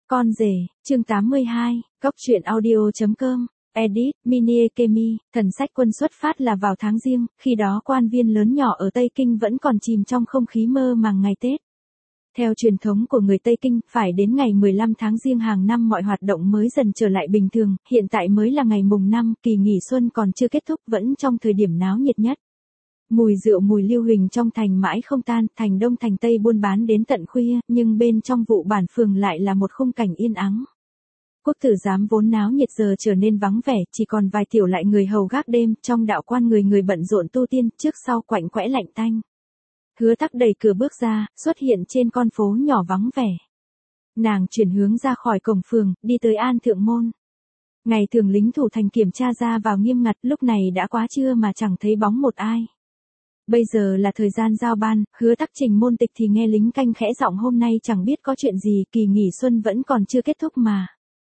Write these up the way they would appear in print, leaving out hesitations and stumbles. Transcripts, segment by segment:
Con rể, chương 82, Cốc truyện audio.com, edit, mini Ekemi, thần sách quân xuất phát là vào tháng Giêng, khi đó quan viên lớn nhỏ ở Tây Kinh vẫn còn chìm trong không khí mơ màng ngày Tết. Theo truyền thống của người Tây Kinh, phải đến ngày 15 tháng Giêng hàng năm mọi hoạt động mới dần trở lại bình thường, hiện tại mới là ngày mùng 5, kỳ nghỉ xuân còn chưa kết thúc vẫn trong thời điểm náo nhiệt nhất. Mùi rượu mùi lưu huỳnh trong thành mãi không tan, thành Đông thành Tây buôn bán đến tận khuya, nhưng bên trong vụ bản phường lại là một khung cảnh yên ắng. Quốc tử giám vốn náo nhiệt giờ trở nên vắng vẻ, chỉ còn vài tiểu lại người hầu gác đêm, trong đạo quan người bận rộn tu tiên, trước sau quạnh quẽ lạnh tanh. Hứa Tắc đẩy cửa bước ra, xuất hiện trên con phố nhỏ vắng vẻ. Nàng chuyển hướng ra khỏi cổng phường, đi tới An Thượng Môn. Ngày thường lính thủ thành kiểm tra ra vào nghiêm ngặt, lúc này đã quá trưa mà chẳng thấy bóng một ai. Bây giờ là thời gian giao ban, Hứa Tắc trình môn tịch thì nghe lính canh khẽ giọng hôm nay chẳng biết có chuyện gì, kỳ nghỉ xuân vẫn còn chưa kết thúc mà.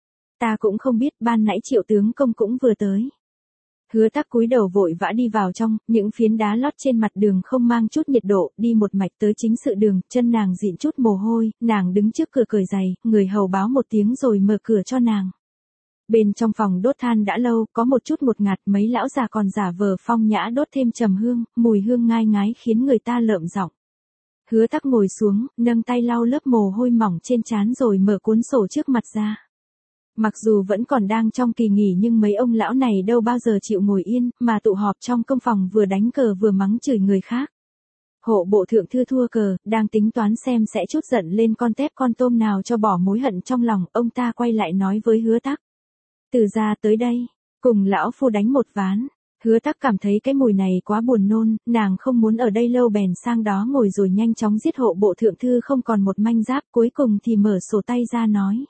Ta cũng không biết, ban nãy Triệu tướng công cũng vừa tới. Hứa Tắc cúi đầu vội vã đi vào trong, những phiến đá lót trên mặt đường không mang chút nhiệt độ, đi một mạch tới chính sự đường, chân nàng dịn chút mồ hôi, nàng đứng trước cửa cởi giày, người hầu báo một tiếng rồi mở cửa cho nàng. Bên trong phòng đốt than đã lâu, có một chút ngột ngạt, mấy lão già còn giả vờ phong nhã đốt thêm trầm hương, mùi hương ngai ngái khiến người ta lợm giọng. Hứa Tắc ngồi xuống, nâng tay lau lớp mồ hôi mỏng trên trán rồi mở cuốn sổ trước mặt ra. Mặc dù vẫn còn đang trong kỳ nghỉ nhưng mấy ông lão này đâu bao giờ chịu ngồi yên, mà tụ họp trong công phòng vừa đánh cờ vừa mắng chửi người khác. Hộ bộ thượng thư thua cờ, đang tính toán xem sẽ trút giận lên con tép con tôm nào cho bỏ mối hận trong lòng, ông ta quay lại nói với Hứa Tắc. Từ ra tới đây, cùng lão phu đánh một ván. Hứa Tắc cảm thấy cái mùi này quá buồn nôn, nàng không muốn ở đây lâu bèn sang đó ngồi rồi nhanh chóng giết hộ bộ thượng thư không còn một manh giáp, cuối cùng thì mở sổ tay ra nói.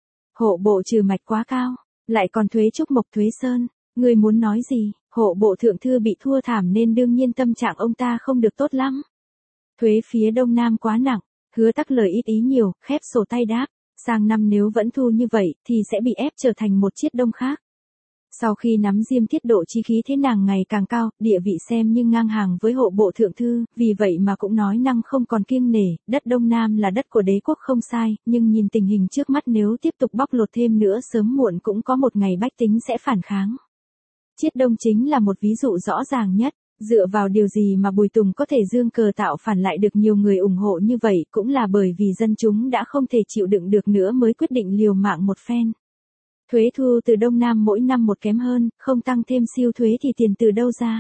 Hộ bộ trừ mạch quá cao, lại còn thuế trúc mộc thuế sơn, ngươi muốn nói gì? Hộ bộ thượng thư bị thua thảm nên đương nhiên tâm trạng ông ta không được tốt lắm. Thuế phía đông nam quá nặng, Hứa Tắc lời ít ý nhiều, khép sổ tay đáp. Sang năm nếu vẫn thu như vậy thì sẽ bị ép trở thành một chiết đông khác. Sau khi nắm diêm tiết độ chi khí thế nàng ngày càng cao, địa vị xem như ngang hàng với hộ bộ thượng thư, vì vậy mà cũng nói năng không còn kiêng nể, đất Đông Nam là đất của đế quốc không sai, nhưng nhìn tình hình trước mắt nếu tiếp tục bóc lột thêm nữa sớm muộn cũng có một ngày bách tính sẽ phản kháng. Chiết đông chính là một ví dụ rõ ràng nhất. Dựa vào điều gì mà Bùi Tùng có thể dương cờ tạo phản lại được nhiều người ủng hộ như vậy, cũng là bởi vì dân chúng đã không thể chịu đựng được nữa mới quyết định liều mạng một phen. Thuế thu từ Đông Nam mỗi năm một kém hơn, không tăng thêm siêu thuế thì tiền từ đâu ra?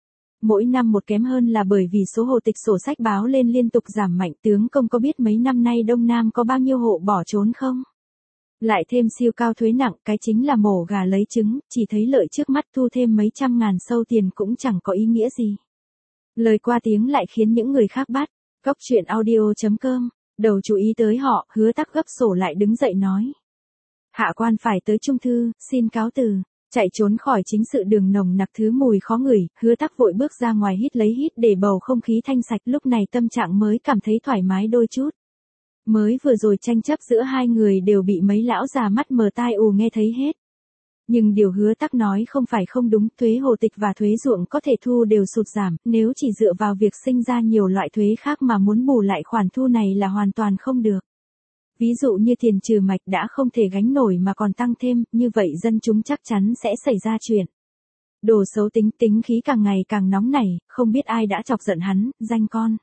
Mỗi năm một kém hơn là bởi vì số hộ tịch sổ sách báo lên liên tục giảm mạnh. Tướng công có biết mấy năm nay Đông Nam có bao nhiêu hộ bỏ trốn không? Lại thêm siêu cao thuế nặng, cái chính là mổ gà lấy trứng, chỉ thấy lợi trước mắt thu thêm mấy trăm ngàn sâu tiền cũng chẳng có ý nghĩa gì. Lời qua tiếng lại khiến những người khác bắt. Cốc truyện audio.com, đầu chú ý tới họ, Hứa Tắc gấp sổ lại đứng dậy nói. Hạ quan phải tới trung thư, xin cáo từ. Chạy trốn khỏi chính sự đường nồng nặc thứ mùi khó ngửi, Hứa Tắc vội bước ra ngoài hít lấy hít để bầu không khí thanh sạch, lúc này tâm trạng mới cảm thấy thoải mái đôi chút. Mới vừa rồi tranh chấp giữa hai người đều bị mấy lão già mắt mờ tai ù nghe thấy hết. Nhưng điều Hứa Tắc nói không phải không đúng, thuế hộ tịch và thuế ruộng có thể thu đều sụt giảm, nếu chỉ dựa vào việc sinh ra nhiều loại thuế khác mà muốn bù lại khoản thu này là hoàn toàn không được. Ví dụ như tiền trừ mạch đã không thể gánh nổi mà còn tăng thêm, như vậy dân chúng chắc chắn sẽ xảy ra chuyện. Đồ xấu tính khí càng ngày càng nóng nảy, không biết ai đã chọc giận hắn, danh con.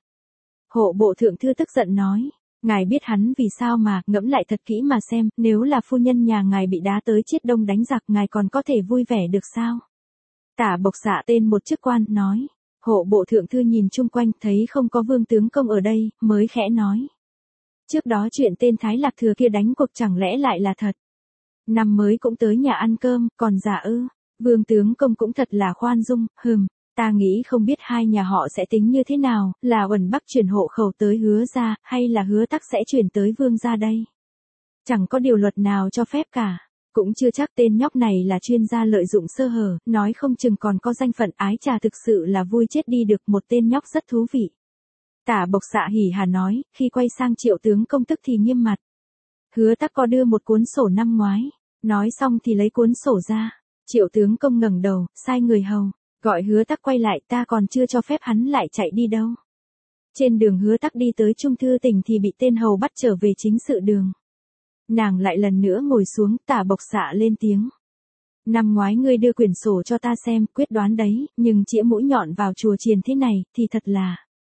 Hộ bộ thượng thư tức giận nói. Ngài biết hắn vì sao mà, ngẫm lại thật kỹ mà xem, nếu là phu nhân nhà ngài bị đá tới chiết đông đánh giặc ngài còn có thể vui vẻ được sao? Tả Bộc Xạ tên một chức quan, nói. Hộ bộ thượng thư nhìn chung quanh thấy không có Vương tướng công ở đây, mới khẽ nói. Trước đó chuyện tên Thái Lạc Thừa kia đánh cuộc chẳng lẽ lại là thật? Năm mới cũng tới nhà ăn cơm, còn giả ư? Vương tướng công cũng thật là khoan dung, ta nghĩ không biết hai nhà họ sẽ tính như thế nào, là Uẩn Bắc chuyển hộ khẩu tới Hứa gia, hay là Hứa Tắc sẽ chuyển tới Vương gia đây. Chẳng có điều luật nào cho phép cả, cũng chưa chắc tên nhóc này là chuyên gia lợi dụng sơ hở, nói không chừng còn có danh phận ái trà, thực sự là vui chết đi được, một tên nhóc rất thú vị. Tả Bộc Xạ hỉ hà nói, khi quay sang Triệu tướng công tức thì nghiêm mặt. Hứa Tắc có đưa một cuốn sổ năm ngoái, nói xong thì lấy cuốn sổ ra, Triệu tướng công ngẩng đầu, sai người hầu. Gọi Hứa Tắc quay lại, ta còn chưa cho phép hắn lại chạy đi đâu. Trên đường Hứa Tắc đi tới Trung thư tỉnh thì bị tên hầu bắt trở về chính sự đường. Nàng lại lần nữa ngồi xuống, Tả Bộc Xạ lên tiếng. Năm ngoái ngươi đưa quyển sổ cho ta xem, quyết đoán đấy, nhưng chĩa mũi nhọn vào chùa chiền thế này, thì thật là.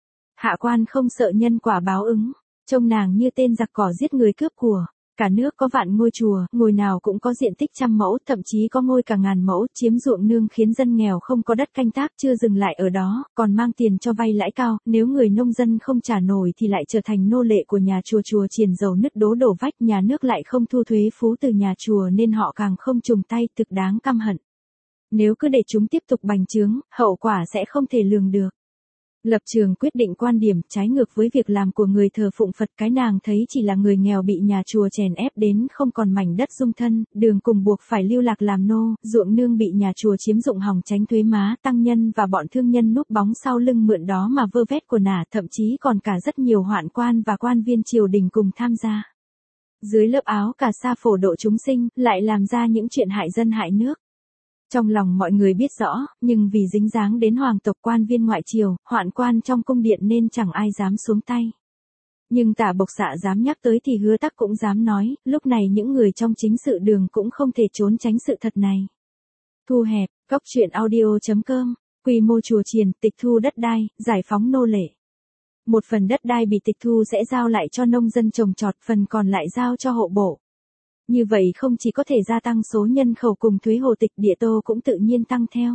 Hạ quan không sợ nhân quả báo ứng, trông nàng như tên giặc cỏ giết người cướp của. Cả nước có vạn ngôi chùa, ngôi nào cũng có diện tích 100 mẫu, thậm chí có ngôi cả 1000 mẫu, chiếm ruộng nương khiến dân nghèo không có đất canh tác, chưa dừng lại ở đó, còn mang tiền cho vay lãi cao, nếu người nông dân không trả nổi thì lại trở thành nô lệ của nhà chùa. Chùa chiền giàu nứt đổ vách, nhà nước lại không thu thuế phú từ nhà chùa nên họ càng không trùng tay, thực đáng căm hận. Nếu cứ để chúng tiếp tục bành trướng, hậu quả sẽ không thể lường được. Lập trường quyết định quan điểm trái ngược với việc làm của người thờ phụng Phật, cái nàng thấy chỉ là người nghèo bị nhà chùa chèn ép đến không còn mảnh đất dung thân, đường cùng buộc phải lưu lạc làm nô, ruộng nương bị nhà chùa chiếm dụng hòng tránh thuế má, tăng nhân và bọn thương nhân núp bóng sau lưng mượn đó mà vơ vét của nả, thậm chí còn cả rất nhiều hoạn quan và quan viên triều đình cùng tham gia. Dưới lớp áo cà sa phổ độ chúng sinh, lại làm ra những chuyện hại dân hại nước. Trong lòng mọi người biết rõ, nhưng vì dính dáng đến hoàng tộc, quan viên ngoại triều, hoạn quan trong cung điện nên chẳng ai dám xuống tay. Nhưng Tả Bộc Xạ dám nhắc tới thì Hứa Tắc cũng dám nói, lúc này những người trong chính sự đường cũng không thể trốn tránh sự thật này. Thu hẹp, Góc truyện audio.com, quy mô chùa chiền, tịch thu đất đai, giải phóng nô lệ. Một phần đất đai bị tịch thu sẽ giao lại cho nông dân trồng trọt, phần còn lại giao cho hộ bộ. Như vậy không chỉ có thể gia tăng số nhân khẩu cùng thuế hồ tịch, địa tô cũng tự nhiên tăng theo.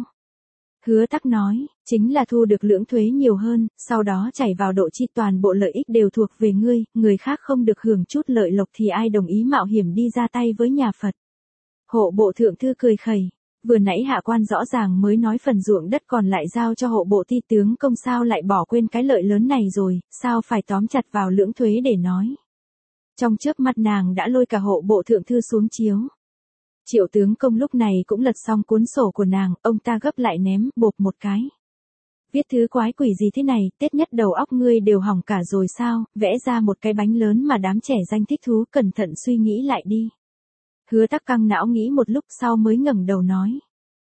Hứa Tắc nói, chính là thu được lưỡng thuế nhiều hơn, sau đó chảy vào độ chi, toàn bộ lợi ích đều thuộc về ngươi, người khác không được hưởng chút lợi lộc thì ai đồng ý mạo hiểm đi ra tay với nhà Phật. Hộ bộ thượng thư cười khẩy, vừa nãy hạ quan rõ ràng mới nói phần ruộng đất còn lại giao cho hộ bộ ti tướng công, sao lại bỏ quên cái lợi lớn này rồi, sao phải tóm chặt vào lưỡng thuế để nói. Trong chớp mắt nàng đã lôi cả hộ bộ thượng thư xuống chiếu. Triệu tướng công lúc này cũng lật xong cuốn sổ của nàng, ông ta gấp lại ném, bộp một cái. Viết thứ quái quỷ gì thế này, Tết nhất đầu óc ngươi đều hỏng cả rồi sao, vẽ ra một cái bánh lớn mà đám trẻ danh thích thú, cẩn thận suy nghĩ lại đi. Hứa Tắc căng não nghĩ một lúc sau mới ngẩng đầu nói.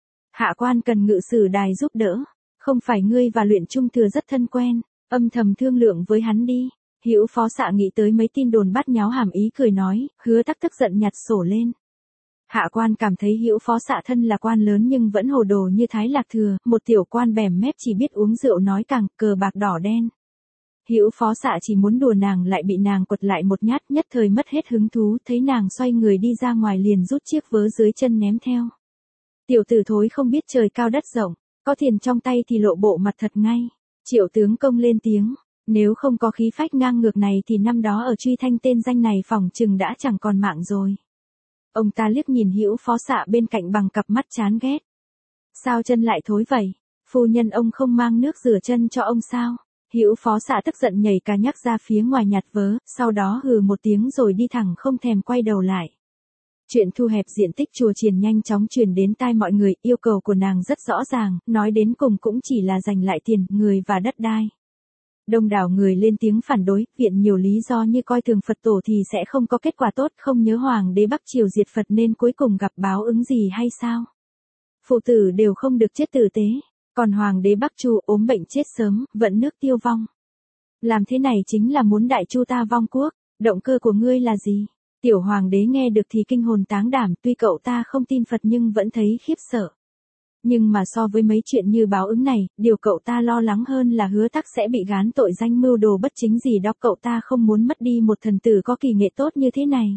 Hạ quan cần Ngự Sử Đài giúp đỡ, không phải ngươi và Luyện Trung Thừa rất thân quen, âm thầm thương lượng với hắn đi. Hữu Phó Xạ nghĩ tới mấy tin đồn bát nháo hàm ý cười nói, Hứa Tắc tức giận nhặt sổ lên. Hạ quan cảm thấy Hữu Phó Xạ thân là quan lớn nhưng vẫn hồ đồ như Thái Lạc Thừa, một tiểu quan bèm mép chỉ biết uống rượu nói càng, cờ bạc đỏ đen. Hữu Phó Xạ chỉ muốn đùa nàng lại bị nàng quật lại một nhát, nhất thời mất hết hứng thú, thấy nàng xoay người đi ra ngoài liền rút chiếc vớ dưới chân ném theo. Tiểu tử thối không biết trời cao đất rộng, có tiền trong tay thì lộ bộ mặt thật ngay. Triệu tướng công lên tiếng. Nếu không có khí phách ngang ngược này thì năm đó ở Truy Thanh tên danh này phỏng chừng đã chẳng còn mạng rồi. Ông ta liếc nhìn Hữu Phó Xạ bên cạnh bằng cặp mắt chán ghét. Sao chân lại thối vậy? Phu nhân ông không mang nước rửa chân cho ông sao? Hữu Phó Xạ tức giận nhảy cả nhắc ra phía ngoài nhặt vớ, sau đó hừ một tiếng rồi đi thẳng không thèm quay đầu lại. Chuyện thu hẹp diện tích chùa chiền nhanh chóng truyền đến tai mọi người, yêu cầu của nàng rất rõ ràng, nói đến cùng cũng chỉ là giành lại tiền, người và đất đai. Đông đảo người lên tiếng phản đối, viện nhiều lý do như coi thường Phật tổ thì sẽ không có kết quả tốt, không nhớ Hoàng đế Bắc Triều diệt Phật nên cuối cùng gặp báo ứng gì hay sao? Phụ tử đều không được chết tử tế, còn Hoàng đế Bắc Chu ốm bệnh chết sớm, vận nước tiêu vong. Làm thế này chính là muốn đại Chu ta vong quốc, động cơ của ngươi là gì? Tiểu Hoàng đế nghe được thì kinh hồn táng đảm, tuy cậu ta không tin Phật nhưng vẫn thấy khiếp sợ. Nhưng mà so với mấy chuyện như báo ứng này, điều cậu ta lo lắng hơn là Hứa Tắc sẽ bị gán tội danh mưu đồ bất chính gì đó, cậu ta không muốn mất đi một thần tử có kỳ nghệ tốt như thế này.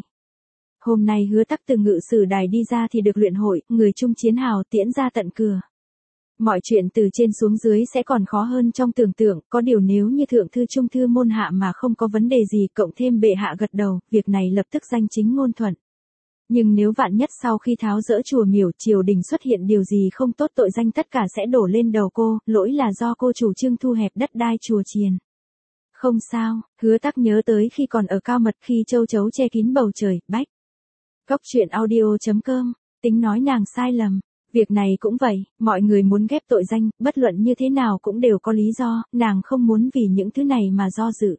Hôm nay Hứa Tắc từ Ngự Sử Đài đi ra thì được luyện hội, người trung chiến hào tiễn ra tận cửa. Mọi chuyện từ trên xuống dưới sẽ còn khó hơn trong tưởng tượng, có điều nếu như thượng thư trung thư môn hạ mà không có vấn đề gì, cộng thêm bệ hạ gật đầu, việc này lập tức danh chính ngôn thuận. Nhưng nếu vạn nhất sau khi tháo dỡ chùa miểu, triều đình xuất hiện điều gì không tốt, tội danh tất cả sẽ đổ lên đầu cô, lỗi là do cô chủ trương thu hẹp đất đai chùa chiền. Không sao, Hứa Tắc nhớ tới khi còn ở Cao Mật, khi châu chấu che kín bầu trời, bách. Góc truyện audio.com, tính nói nàng sai lầm. Việc này cũng vậy, mọi người muốn ghép tội danh, bất luận như thế nào cũng đều có lý do, nàng không muốn vì những thứ này mà do dự.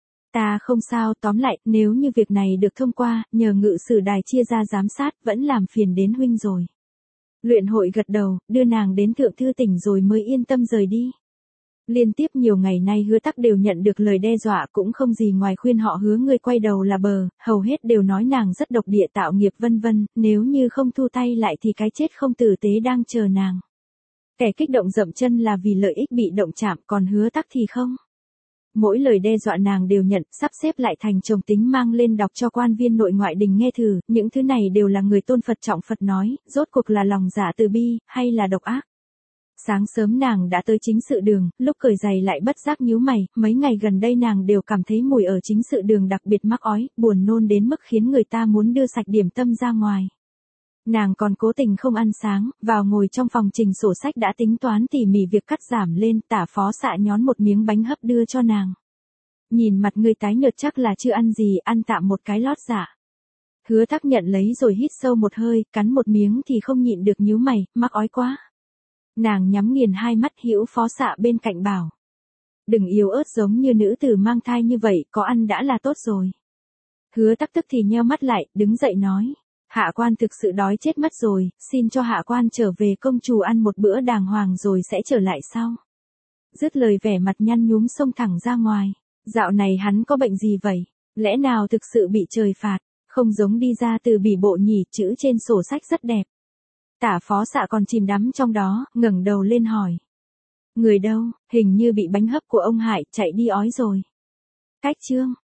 Ta không sao, tóm lại, nếu như việc này được thông qua, nhờ Ngự Sử Đài chia ra giám sát, vẫn làm phiền đến huynh rồi. Luyện hội gật đầu, đưa nàng đến thượng thư tỉnh rồi mới yên tâm rời đi. Liên tiếp nhiều ngày nay Hứa Tắc đều nhận được lời đe dọa, cũng không gì ngoài khuyên họ hứa người quay đầu là bờ, hầu hết đều nói nàng rất độc địa tạo nghiệp vân vân, nếu như không thu tay lại thì cái chết không tử tế đang chờ nàng. Kẻ kích động dậm chân là vì lợi ích bị động chạm, còn Hứa Tắc thì không. Mỗi lời đe dọa nàng đều nhận, sắp xếp lại thành chồng tính mang lên đọc cho quan viên nội ngoại đình nghe thử, những thứ này đều là người tôn Phật trọng Phật nói, rốt cuộc là lòng giả từ bi, hay là độc ác. Sáng sớm nàng đã tới chính sự đường, lúc cởi giày lại bất giác nhíu mày, mấy ngày gần đây nàng đều cảm thấy mùi ở chính sự đường đặc biệt mắc ói, buồn nôn đến mức khiến người ta muốn đưa sạch điểm tâm ra ngoài. Nàng còn cố tình không ăn sáng, vào ngồi trong phòng trình sổ sách đã tính toán tỉ mỉ việc cắt giảm lên, Tả phó xạ nhón một miếng bánh hấp đưa cho nàng. Nhìn mặt người tái nhợt chắc là chưa ăn gì, ăn tạm một cái lót dạ. Hứa Tắc nhận lấy rồi hít sâu một hơi, cắn một miếng thì không nhịn được nhíu mày, mắc ói quá. Nàng nhắm nghiền hai mắt, Hữu phó xạ bên cạnh bảo. Đừng yếu ớt giống như nữ tử mang thai như vậy, có ăn đã là tốt rồi. Hứa Tắc tức thì nheo mắt lại, đứng dậy nói. Hạ quan thực sự đói chết mất rồi, xin cho hạ quan trở về công chủ ăn một bữa đàng hoàng rồi sẽ trở lại sau. Dứt lời vẻ mặt nhăn nhúm xông thẳng ra ngoài. Dạo này hắn có bệnh gì vậy? Lẽ nào thực sự bị trời phạt? Không giống đi ra từ bỉ bộ nhỉ, chữ trên sổ sách rất đẹp. Tả phó xạ còn chìm đắm trong đó, ngẩng đầu lên hỏi. Người đâu, hình như bị bánh hấp của ông hại, chạy đi ói rồi. Cách chương.